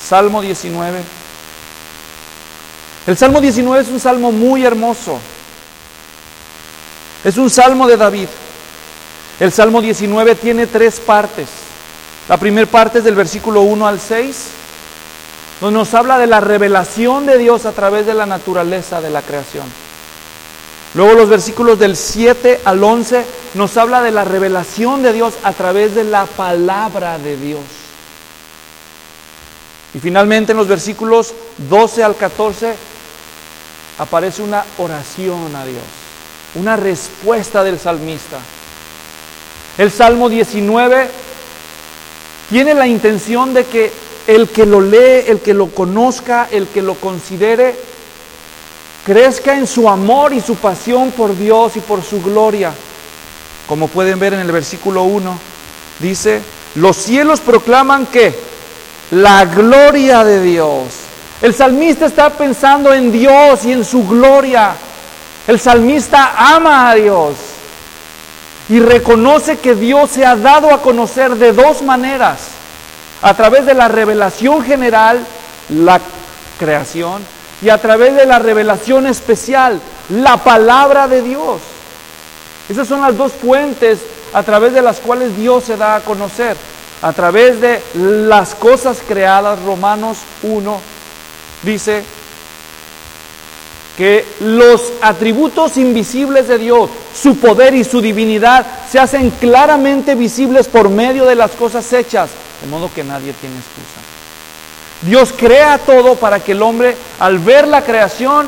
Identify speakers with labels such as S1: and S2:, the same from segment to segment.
S1: Salmo 19. El Salmo 19 es un salmo muy hermoso. Es un salmo de David. El Salmo 19 tiene 3 partes. La primera parte es del versículo 1 al 6, donde nos habla de la revelación de Dios a través de la naturaleza de la creación. Luego los versículos del 7 al 11 nos habla de la revelación de Dios a través de la palabra de Dios. Y finalmente en los versículos 12 al 14 aparece una oración a Dios, una respuesta del salmista. El Salmo 19 tiene la intención de que el que lo lee, el que lo conozca, el que lo considere, crezca en su amor y su pasión por Dios y por su gloria. Como pueden ver en el versículo 1, dice: los cielos proclaman ¿qué? La gloria de Dios. El salmista está pensando en Dios y en su gloria. El salmista ama a Dios y reconoce que Dios se ha dado a conocer de 2 maneras: a través de la revelación general, la creación, y a través de la revelación especial, la palabra de Dios. Esas son las 2 fuentes a través de las cuales Dios se da a conocer. A través de las cosas creadas. Romanos 1 dice que los atributos invisibles de Dios, su poder y su divinidad, se hacen claramente visibles por medio de las cosas hechas, de modo que nadie tiene excusa. Dios crea todo para que el hombre, al ver la creación,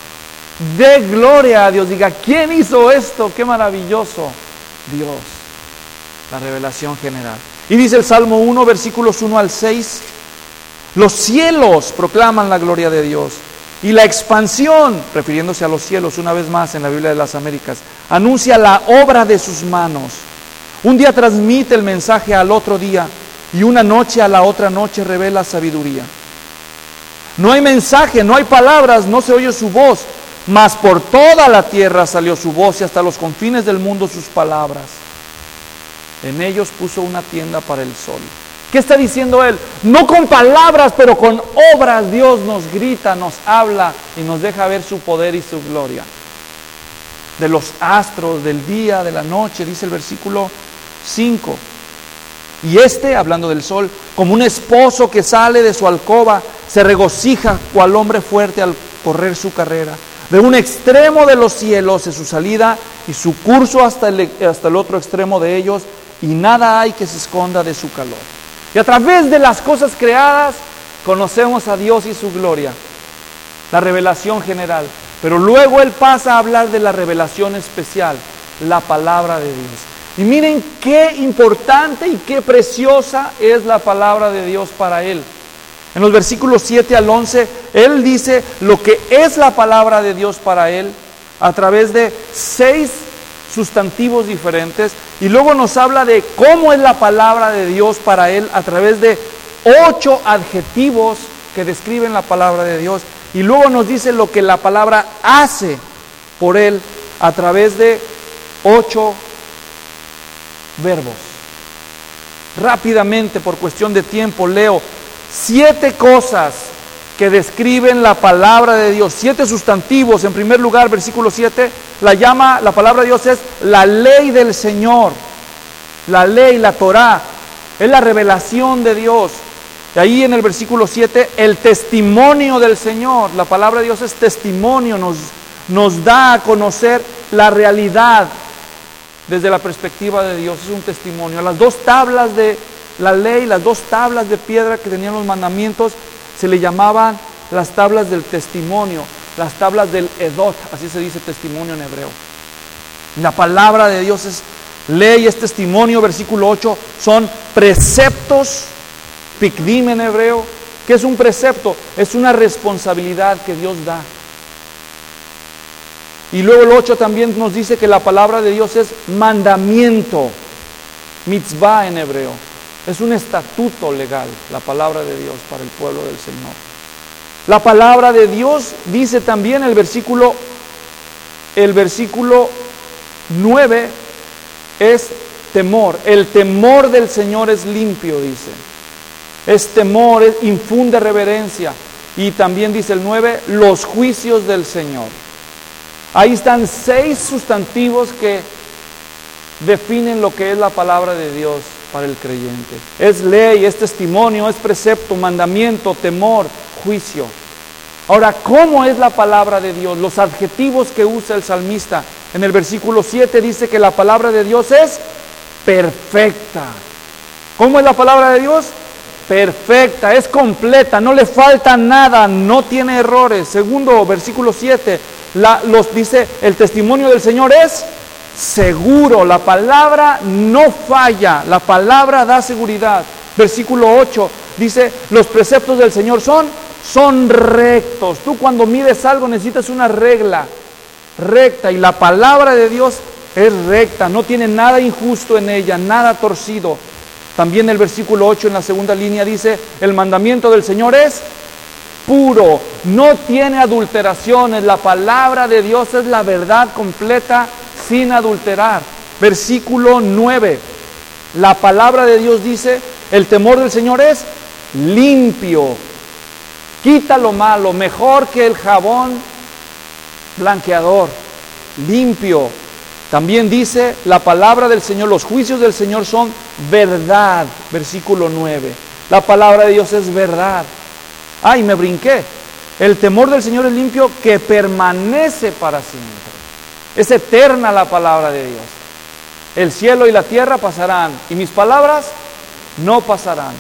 S1: dé gloria a Dios, diga: ¿quién hizo esto? ¡Qué maravilloso! Dios. La revelación general. Y dice el Salmo 1, versículos 1 al 6, los cielos proclaman la gloria de Dios, y la expansión, refiriéndose a los cielos una vez más en la Biblia de las Américas, anuncia la obra de sus manos. Un día transmite el mensaje al otro día, y una noche a la otra noche revela sabiduría. No hay mensaje, no hay palabras, no se oye su voz, mas por toda la tierra salió su voz, y hasta los confines del mundo sus palabras. En ellos puso una tienda para el sol. ¿Qué está diciendo él? No con palabras, pero con obras Dios nos grita, nos habla y nos deja ver su poder y su gloria. De los astros, del día, de la noche, dice el versículo 5. Y hablando del sol, como un esposo que sale de su alcoba, se regocija cual hombre fuerte al correr su carrera. De un extremo de los cielos es su salida y su curso hasta el otro extremo de ellos, y nada hay que se esconda de su calor. Y a través de las cosas creadas conocemos a Dios y su gloria, la revelación general. Pero luego él pasa a hablar de la revelación especial, la palabra de Dios. Y miren qué importante y qué preciosa es la palabra de Dios para él. En los versículos 7 al 11, él dice lo que es la palabra de Dios para él a través de 6 sustantivos diferentes, y luego nos habla de cómo es la palabra de Dios para él a través de 8 adjetivos que describen la palabra de Dios, y luego nos dice lo que la palabra hace por él a través de 8 verbos. Rápidamente, por cuestión de tiempo, leo 7 cosas que describen la palabra de Dios, 7 sustantivos. En primer lugar, versículo 7, la palabra de Dios es la ley del Señor. La ley, la Torá, es la revelación de Dios. Y ahí en el versículo 7, el testimonio del Señor. La palabra de Dios es testimonio, nos da a conocer la realidad desde la perspectiva de Dios, es un testimonio. Las 2 tablas de la ley, las 2 tablas de piedra que tenían los mandamientos, se le llamaban las tablas del testimonio, las tablas del Edot, así se dice testimonio en hebreo. La palabra de Dios es ley, es testimonio. Versículo 8, son preceptos, pikdim en hebreo. ¿Qué es un precepto? Es una responsabilidad que Dios da. Y luego el 8 también nos dice que la palabra de Dios es mandamiento, mitzvah en hebreo. Es un estatuto legal, la palabra de Dios para el pueblo del Señor. La palabra de Dios dice también el versículo 9 es temor. El temor del Señor es limpio, dice. es temor, infunde reverencia. Y también dice el 9, los juicios del Señor. Ahí están 6 sustantivos que definen lo que es la palabra de Dios para el creyente. Es ley, es testimonio, es precepto, mandamiento, temor, juicio. Ahora, ¿cómo es la palabra de Dios? Los adjetivos que usa el salmista. En el versículo 7 dice que la palabra de Dios es perfecta. ¿Cómo es la palabra de Dios? Perfecta, es completa, no le falta nada, no tiene errores. Segundo, versículo 7, dice, el testimonio del Señor es seguro, la palabra no falla, la palabra da seguridad. Versículo 8 dice, los preceptos del Señor son rectos. Tú cuando mides algo necesitas una regla recta, y la palabra de Dios es recta, no tiene nada injusto en ella, nada torcido. También el versículo 8 en la segunda línea dice, el mandamiento del Señor es puro, no tiene adulteraciones, la palabra de Dios es la verdad completa sin adulterar. Versículo 9, la palabra de Dios dice, el temor del Señor es limpio, quita lo malo, mejor que el jabón blanqueador, limpio. También dice la palabra del Señor, los juicios del Señor son verdad, versículo 9. La palabra de Dios es verdad. Ay, me brinqué. El temor del Señor es limpio, que permanece para siempre. Es eterna la palabra de Dios. El cielo y la tierra pasarán, y mis palabras no pasarán.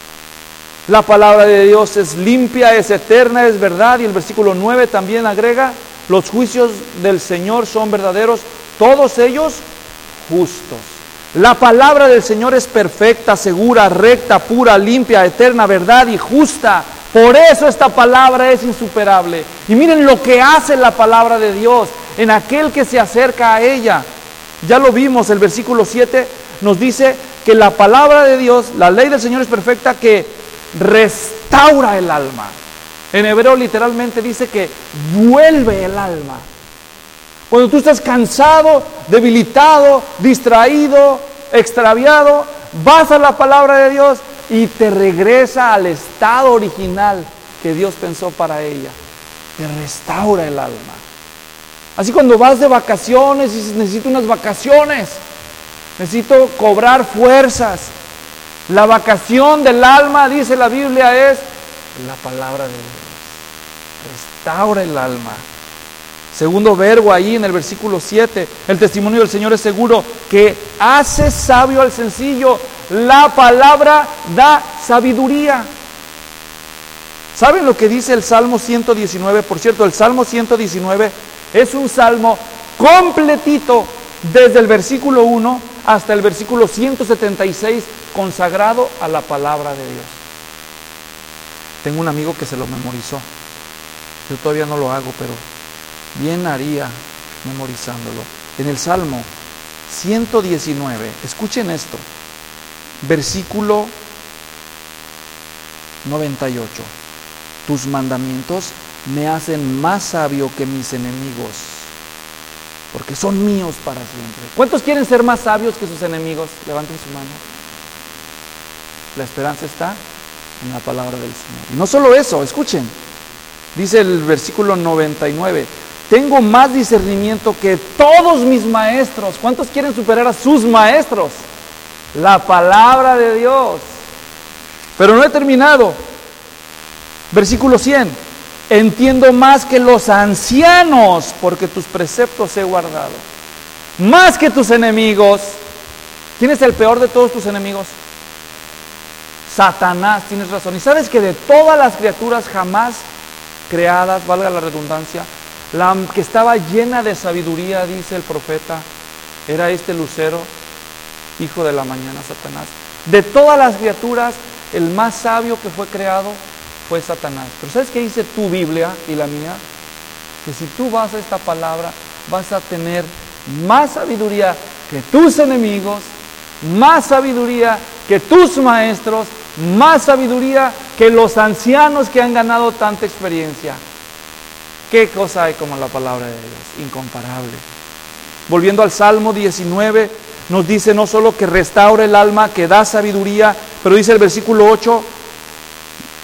S1: La palabra de Dios es limpia, es eterna, es verdad. Y el versículo 9 también agrega, los juicios del Señor son verdaderos, todos ellos justos. La palabra del Señor es perfecta, segura, recta, pura, limpia, eterna, verdad y justa. Por eso esta palabra es insuperable. Y miren lo que hace la palabra de Dios en aquel que se acerca a ella. Ya lo vimos, el versículo 7 nos dice que la palabra de Dios, la ley del Señor es perfecta, que restaura el alma. En hebreo literalmente dice que vuelve el alma. Cuando tú estás cansado, debilitado, distraído, extraviado, vas a la palabra de Dios y te regresa al estado original que Dios pensó para ella. Te restaura el alma. Así cuando vas de vacaciones y dices, necesito unas vacaciones, necesito cobrar fuerzas. La vacación del alma, dice la Biblia, es la palabra de Dios. Restaura el alma. Segundo verbo ahí en el versículo 7, el testimonio del Señor es seguro, que hace sabio al sencillo. La palabra da sabiduría. ¿Saben lo que dice el Salmo 119? Por cierto, el Salmo 119 es un salmo completito, desde el versículo 1 hasta el versículo 176, consagrado a la palabra de Dios. Tengo un amigo que se lo memorizó. Yo todavía no lo hago, pero bien haría memorizándolo. En el Salmo 119, escuchen esto, versículo 98. Tus mandamientos me hacen más sabio que mis enemigos, porque son míos para siempre. ¿Cuántos quieren ser más sabios que sus enemigos? Levanten su mano. La esperanza está en la palabra del Señor. Y no solo eso, escuchen. Dice el versículo 99. Tengo más discernimiento que todos mis maestros. ¿Cuántos quieren superar a sus maestros? La palabra de Dios. Pero no he terminado. Versículo 100. Entiendo más que los ancianos, porque tus preceptos he guardado. Más que tus enemigos. ¿Quién es el peor de todos tus enemigos? Satanás, tienes razón. Y sabes que de todas las criaturas jamás creadas, valga la redundancia, la que estaba llena de sabiduría, dice el profeta, era este lucero, hijo de la mañana, Satanás. De todas las criaturas, el más sabio que fue creado fue Satanás. Pero ¿sabes qué dice tu Biblia y la mía? Que si tú vas a esta palabra, vas a tener más sabiduría que tus enemigos, más sabiduría que tus maestros, más sabiduría que los ancianos que han ganado tanta experiencia. ¿Qué cosa hay como la palabra de Dios? Incomparable. Volviendo al Salmo 19, nos dice no solo que restaura el alma, que da sabiduría, pero dice el versículo 8,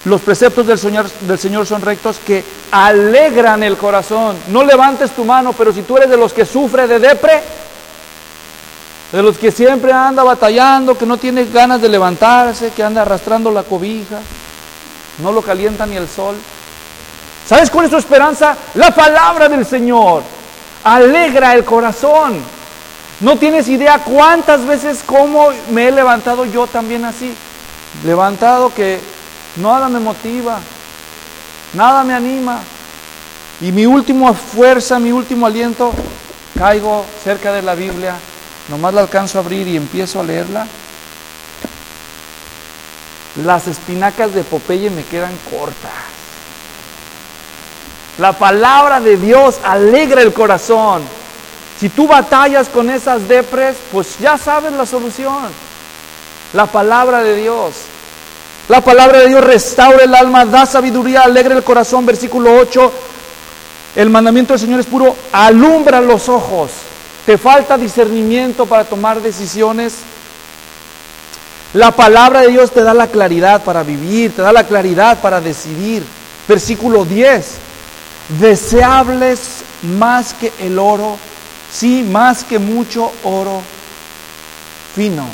S1: Los preceptos del Señor son rectos que alegran el corazón. No levantes tu mano, pero si tú eres de los que sufre de depre, de los que siempre anda batallando, que no tiene ganas de levantarse, que anda arrastrando la cobija, no lo calienta ni el sol. ¿Sabes cuál es tu esperanza? La palabra del Señor alegra el corazón. No tienes idea cuántas veces como me he levantado yo también así. Levantado que nada me motiva, nada me anima. Y mi última fuerza, mi último aliento, caigo cerca de la Biblia, nomás la alcanzo a abrir y empiezo a leerla. Las espinacas de Popeye me quedan cortas. La palabra de Dios alegra el corazón. Si tú batallas con esas depres, pues ya sabes la solución. La palabra de Dios. La palabra de Dios restaura el alma, da sabiduría, alegra el corazón. Versículo 8. El mandamiento del Señor es puro, alumbra los ojos. ¿Te falta discernimiento para tomar decisiones? La palabra de Dios te da la claridad para vivir, te da la claridad para decidir. Versículo 10. Deseables más que el oro, sí, más que mucho oro fino.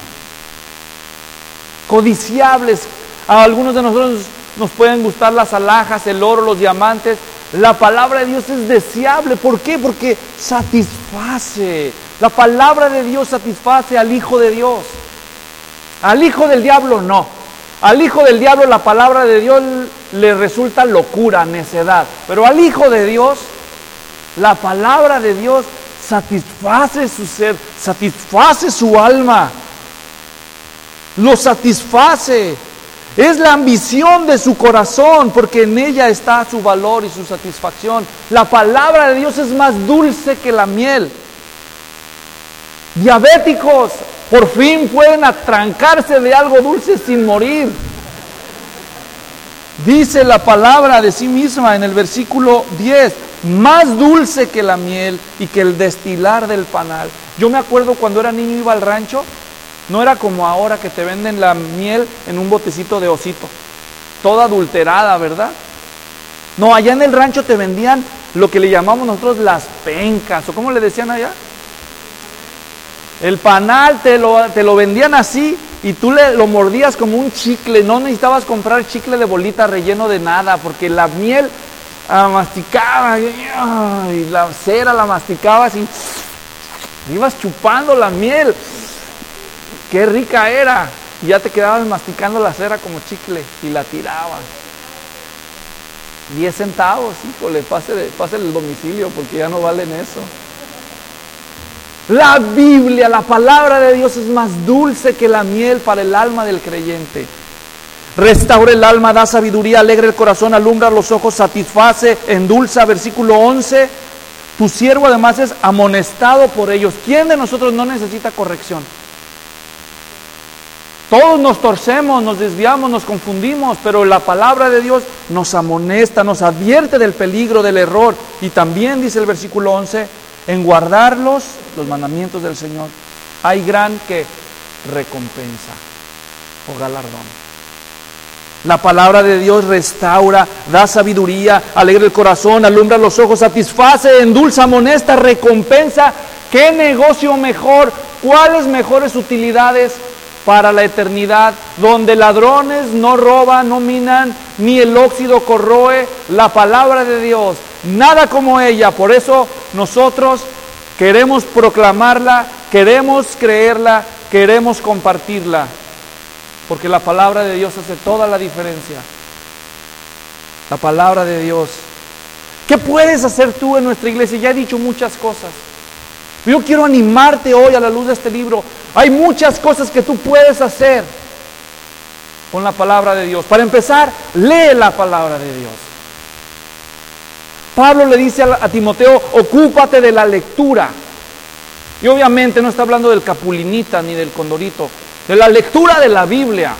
S1: Codiciables. A algunos de nosotros nos pueden gustar las alhajas, el oro, los diamantes. La palabra de Dios es deseable. ¿Por qué? Porque satisface. La palabra de Dios satisface al Hijo de Dios. Al hijo del diablo no. Al hijo del diablo la palabra de Dios le resulta locura, necedad. Pero al Hijo de Dios, la palabra de Dios satisface su ser, satisface su alma. Lo satisface. Es la ambición de su corazón, porque en ella está su valor y su satisfacción. La palabra de Dios es más dulce que la miel. Diabéticos, por fin pueden atrancarse de algo dulce sin morir. Dice la palabra de sí misma en el versículo 10, más dulce que la miel y que el destilar del panal. Yo me acuerdo cuando era niño iba al rancho, no era como ahora que te venden la miel en un botecito de osito, toda adulterada, ¿verdad? No, allá en el rancho te vendían lo que le llamamos nosotros las pencas, o ¿cómo le decían allá? El panal te lo vendían así y tú lo mordías como un chicle. No necesitabas comprar chicle de bolita relleno de nada, porque la miel masticaba y la cera la masticabas y ibas chupando la miel. Qué rica era. Y ya te quedabas masticando la cera como chicle y la tirabas. 10 centavos, híjole, pásale el domicilio porque ya no valen eso. La Biblia, la palabra de Dios es más dulce que la miel para el alma del creyente. Restaura el alma, da sabiduría, alegra el corazón, alumbra los ojos, satisface, endulza. Versículo 11. Tu siervo además es amonestado por ellos. ¿Quién de nosotros no necesita corrección? Todos nos torcemos, nos desviamos, nos confundimos, pero la palabra de Dios nos amonesta, nos advierte del peligro, del error. Y también dice el versículo 11, en guardarlos, los mandamientos del Señor, hay gran que recompensa o galardón. La palabra de Dios restaura, da sabiduría, alegra el corazón, alumbra los ojos, satisface, endulza, amonesta, recompensa. ¿Qué negocio mejor? ¿Cuáles mejores utilidades para la eternidad? Donde ladrones no roban, no minan, ni el óxido corroe. La palabra de Dios, nada como ella. Por eso nosotros queremos proclamarla, queremos creerla, queremos compartirla. Porque la palabra de Dios hace toda la diferencia. La palabra de Dios. ¿Qué puedes hacer tú en nuestra iglesia? Ya he dicho muchas cosas. Yo quiero animarte hoy a la luz de este libro. Hay muchas cosas que tú puedes hacer con la palabra de Dios. Para empezar, lee la palabra de Dios. Pablo le dice a Timoteo, ocúpate de la lectura. Y obviamente no está hablando del capulinita ni del condorito, de la lectura de la Biblia.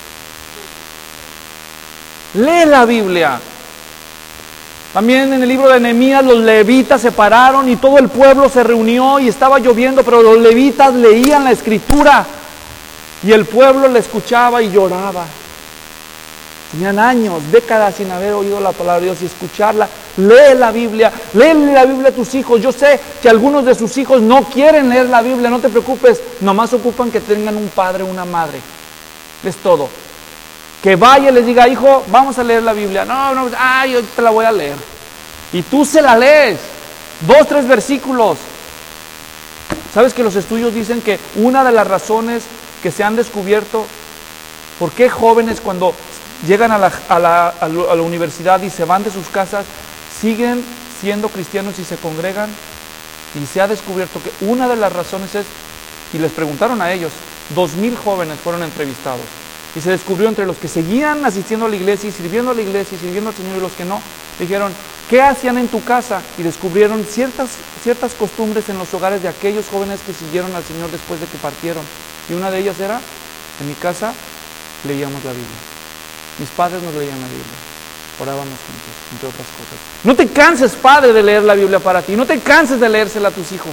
S1: Lee la Biblia. También en el libro de Nehemías los levitas se pararon y todo el pueblo se reunió y estaba lloviendo, pero los levitas leían la escritura y el pueblo le escuchaba y lloraba. Tenían años, décadas sin haber oído la palabra de Dios y escucharla. Lee la Biblia a tus hijos. Yo sé que algunos de sus hijos no quieren leer la Biblia, no te preocupes, nomás ocupan que tengan un padre o una madre. Es todo. Que vaya y les diga, hijo, vamos a leer la Biblia. No, yo te la voy a leer. Y tú se la lees, 2, 3 versículos. ¿Sabes que los estudios dicen que una de las razones que se han descubierto, por qué jóvenes cuando llegan a la universidad y se van de sus casas, siguen siendo cristianos y se congregan? Y se ha descubierto que una de las razones es, y les preguntaron a ellos, 2,000 jóvenes fueron entrevistados, y se descubrió entre los que seguían asistiendo a la iglesia y sirviendo a la iglesia y sirviendo al Señor y los que no, dijeron, ¿qué hacían en tu casa? Y descubrieron ciertas costumbres en los hogares de aquellos jóvenes que siguieron al Señor después de que partieron. Y una de ellas era, en mi casa leíamos la Biblia. Mis padres nos leían la Biblia. Orábamos juntos, entre otras cosas. No te canses, padre, de leer la Biblia para ti. No te canses de leérsela a tus hijos.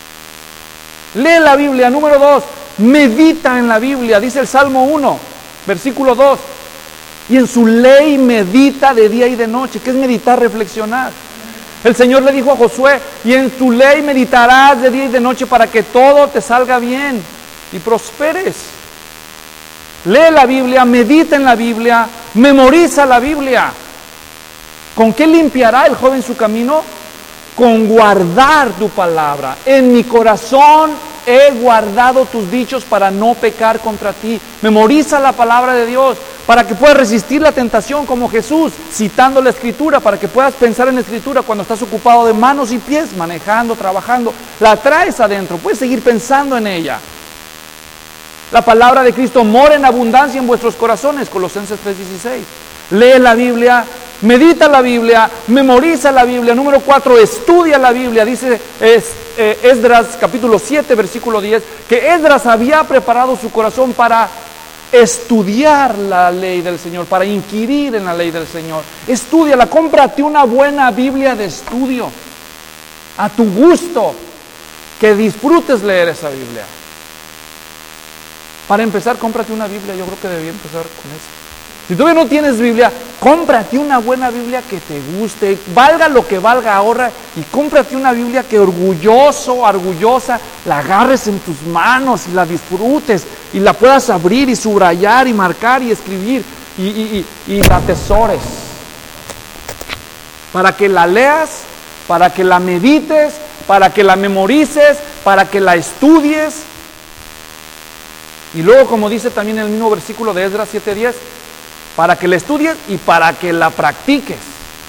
S1: Lee la Biblia. Número 2, medita en la Biblia. Dice el Salmo 1, versículo 2. Y en su ley medita de día y de noche. ¿Qué es meditar? Reflexionar. El Señor le dijo a Josué, y en tu ley meditarás de día y de noche para que todo te salga bien y prosperes. Lee la Biblia, medita en la Biblia, memoriza la Biblia. ¿Con qué limpiará el joven su camino? Con guardar tu palabra. En mi corazón he guardado tus dichos para no pecar contra ti. Memoriza la palabra de Dios para que puedas resistir la tentación como Jesús, citando la Escritura, para que puedas pensar en la Escritura cuando estás ocupado de manos y pies, manejando, trabajando. La traes adentro, puedes seguir pensando en ella. La palabra de Cristo mora en abundancia en vuestros corazones, Colosenses 3:16. Lee la Biblia, medita la Biblia, memoriza la Biblia. Número 4, estudia la Biblia. Dice Esdras capítulo 7, versículo 10, que Esdras había preparado su corazón para estudiar la ley del Señor, para inquirir en la ley del Señor. Estúdiala, cómprate una buena Biblia de estudio, a tu gusto, que disfrutes leer esa Biblia. Para empezar, cómprate una Biblia. Yo creo que debía empezar con eso. Si todavía no tienes Biblia, cómprate una buena Biblia que te guste, valga lo que valga, ahorra y cómprate una Biblia que orgullosa, la agarres en tus manos y la disfrutes y la puedas abrir y subrayar y marcar y escribir y la atesores. Para que la leas, para que la medites, para que la memorices, para que la estudies. Y luego, como dice también el mismo versículo de Esdras 7:10, para que la estudies y para que la practiques.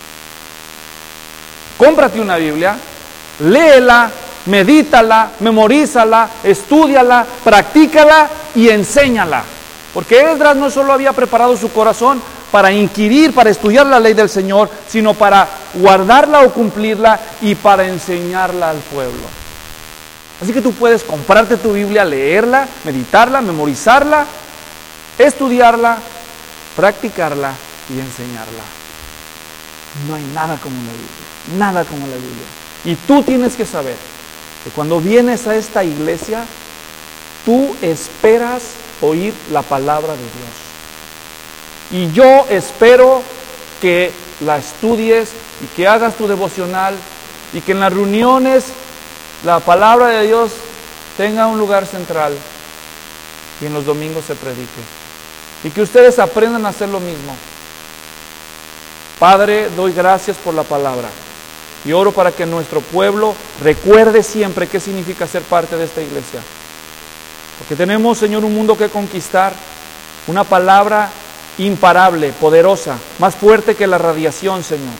S1: Cómprate una Biblia, léela, medítala, memorízala, estúdiala, practícala y enséñala. Porque Esdras no solo había preparado su corazón para inquirir, para estudiar la ley del Señor, sino para guardarla o cumplirla y para enseñarla al pueblo. Así que tú puedes comprarte tu Biblia, leerla, meditarla, memorizarla, estudiarla, practicarla y enseñarla. No hay nada como la Biblia, nada como la Biblia. Y tú tienes que saber que cuando vienes a esta iglesia, tú esperas oír la palabra de Dios. Y yo espero que la estudies y que hagas tu devocional y que en las reuniones la palabra de Dios tenga un lugar central y en los domingos se predique. Y que ustedes aprendan a hacer lo mismo. Padre, doy gracias por la palabra. Y oro para que nuestro pueblo recuerde siempre qué significa ser parte de esta iglesia. Porque tenemos, Señor, un mundo que conquistar. Una palabra imparable, poderosa, más fuerte que la radiación, Señor.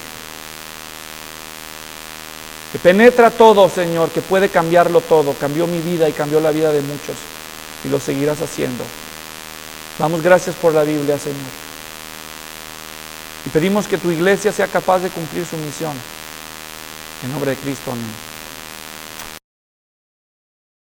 S1: Que penetra todo, Señor, que puede cambiarlo todo. Cambió mi vida y cambió la vida de muchos. Y lo seguirás haciendo. Damos gracias por la Biblia, Señor. Y pedimos que tu iglesia sea capaz de cumplir su misión. En nombre de Cristo, amén.